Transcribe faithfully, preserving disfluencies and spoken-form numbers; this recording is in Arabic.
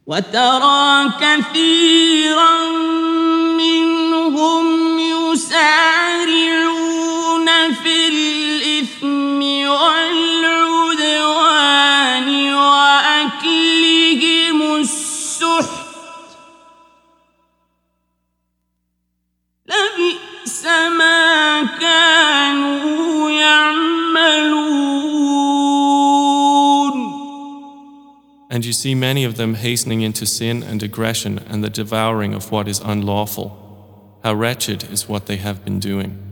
وترى كثيرا منهم يسارعون في الإثم والعدوان وأكلهم السحت لبئس ما كانوا يعملون. And you see many of them hastening into sin and aggression and the devouring of what is unlawful. How wretched is what they have been doing.